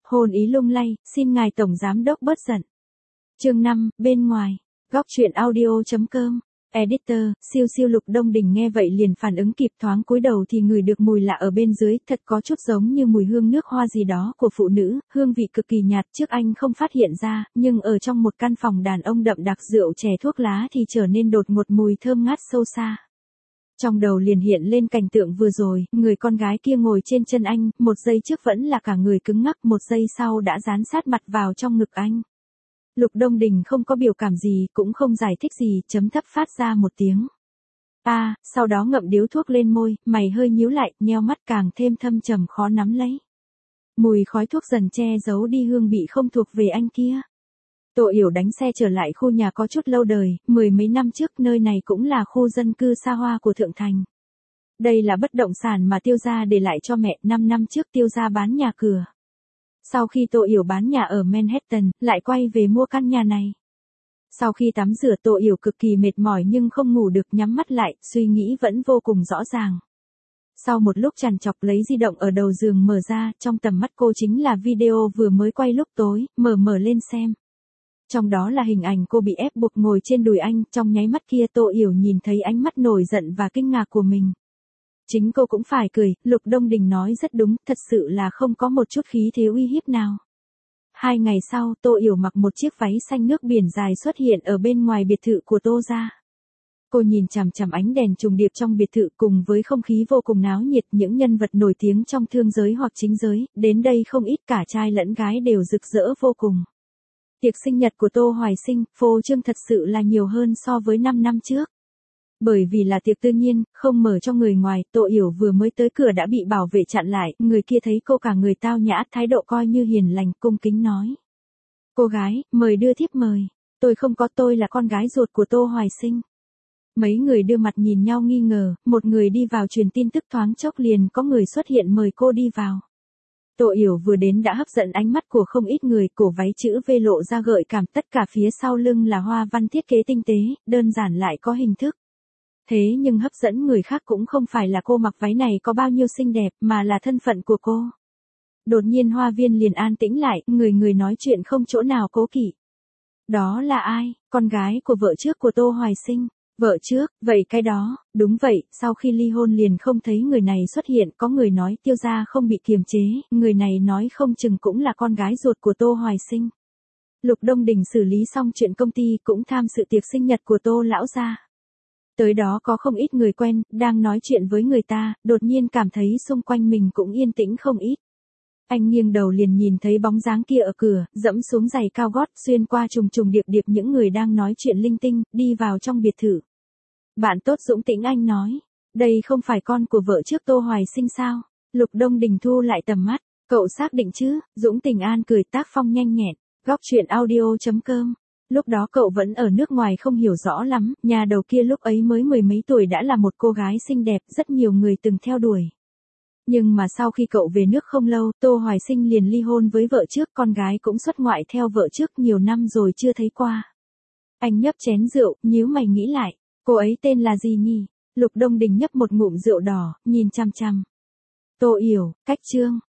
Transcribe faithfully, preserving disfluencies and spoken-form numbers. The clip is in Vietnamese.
Hôn ý lung lay, xin ngài tổng giám đốc bớt giận. Chương năm, bên ngoài. Góc truyện audio chấm com. Editor, siêu siêu Lục Đông Đình nghe vậy liền phản ứng kịp, thoáng cúi đầu thì ngửi được mùi lạ ở bên dưới, thật có chút giống như mùi hương nước hoa gì đó của phụ nữ, hương vị cực kỳ nhạt, trước anh không phát hiện ra, nhưng ở trong một căn phòng đàn ông đậm đặc rượu chè thuốc lá thì trở nên đột ngột mùi thơm ngát sâu xa. Trong đầu liền hiện lên cảnh tượng vừa rồi, người con gái kia ngồi trên chân anh, một giây trước vẫn là cả người cứng ngắc, một giây sau đã dán sát mặt vào trong ngực anh. Lục Đông Đình không có biểu cảm gì, cũng không giải thích gì, chấm thấp phát ra một tiếng. A, à, sau đó ngậm điếu thuốc lên môi, mày hơi nhíu lại, nheo mắt càng thêm thâm trầm khó nắm lấy. Mùi khói thuốc dần che giấu đi hương vị không thuộc về anh kia. Tô Yểu đánh xe trở lại khu nhà có chút lâu đời, mười mấy năm trước nơi này cũng là khu dân cư xa hoa của Thượng Thành. Đây là bất động sản mà Tiêu gia để lại cho mẹ, năm năm trước Tiêu gia bán nhà cửa. Sau khi Tô Yểu bán nhà ở Manhattan, lại quay về mua căn nhà này. Sau khi tắm rửa Tô Yểu cực kỳ mệt mỏi nhưng không ngủ được, nhắm mắt lại, suy nghĩ vẫn vô cùng rõ ràng. Sau một lúc trằn trọc lấy di động ở đầu giường mở ra, trong tầm mắt cô chính là video vừa mới quay lúc tối, mở mở lên xem. Trong đó là hình ảnh cô bị ép buộc ngồi trên đùi anh, trong nháy mắt kia Tô Yểu nhìn thấy ánh mắt nổi giận và kinh ngạc của mình. Chính cô cũng phải cười, Lục Đông Đình nói rất đúng, thật sự là không có một chút khí thế uy hiếp nào. Hai ngày sau, Tô Yểu mặc một chiếc váy xanh nước biển dài xuất hiện ở bên ngoài biệt thự của Tô gia. Cô nhìn chằm chằm ánh đèn trùng điệp trong biệt thự cùng với không khí vô cùng náo nhiệt, những nhân vật nổi tiếng trong thương giới hoặc chính giới, đến đây không ít, cả trai lẫn gái đều rực rỡ vô cùng. Tiệc sinh nhật của Tô Hoài Sinh, phô trương thật sự là nhiều hơn so với năm năm trước. Bởi vì là tiệc tự nhiên, không mở cho người ngoài, Tô Yểu vừa mới tới cửa đã bị bảo vệ chặn lại, người kia thấy cô cả người tao nhã, thái độ coi như hiền lành, cung kính nói. Cô gái, mời đưa thiếp mời. Tôi không có, tôi là con gái ruột của Tô Hoài Sinh. Mấy người đưa mặt nhìn nhau nghi ngờ, một người đi vào truyền tin tức, thoáng chốc liền có người xuất hiện mời cô đi vào. Tô Yểu vừa đến đã hấp dẫn ánh mắt của không ít người, cổ váy chữ V lộ ra gợi cảm, tất cả phía sau lưng là hoa văn thiết kế tinh tế, đơn giản lại có hình thức. Thế nhưng hấp dẫn người khác cũng không phải là cô mặc váy này có bao nhiêu xinh đẹp, mà là thân phận của cô. Đột nhiên hoa viên liền an tĩnh lại, người người nói chuyện không chỗ nào cố kỵ. Đó là ai? Con gái của vợ trước của Tô Hoài Sinh. Vợ trước, vậy cái đó, đúng vậy, sau khi ly hôn liền không thấy người này xuất hiện, có người nói Tiêu gia không bị kiềm chế, người này nói không chừng cũng là con gái ruột của Tô Hoài Sinh. Lục Đông Đình xử lý xong chuyện công ty cũng tham dự tiệc sinh nhật của Tô lão gia. Tới đó có không ít người quen, đang nói chuyện với người ta, đột nhiên cảm thấy xung quanh mình cũng yên tĩnh không ít. Anh nghiêng đầu liền nhìn thấy bóng dáng kia ở cửa, dẫm xuống giày cao gót, xuyên qua trùng trùng điệp điệp những người đang nói chuyện linh tinh, đi vào trong biệt thự. Bạn tốt Dũng Tĩnh, anh nói, đây không phải con của vợ trước Tô Hoài Sinh sao? Lục Đông Đình thu lại tầm mắt, cậu xác định chứ? Dũng Tĩnh An cười, tác phong nhanh nhẹn. Góc truyện audio chấm com. Lúc đó cậu vẫn ở nước ngoài không hiểu rõ lắm, nhà đầu kia lúc ấy mới mười mấy tuổi đã là một cô gái xinh đẹp, rất nhiều người từng theo đuổi. Nhưng mà sau khi cậu về nước không lâu, Tô Hoài Sinh liền ly hôn với vợ trước, con gái cũng xuất ngoại theo vợ trước, nhiều năm rồi chưa thấy qua. Anh nhấp chén rượu, nhíu mày nghĩ lại, cô ấy tên là gì nhỉ? Lục Đông Đình nhấp một ngụm rượu đỏ, nhìn chăm chăm. Tô Yểu, Cách Trương,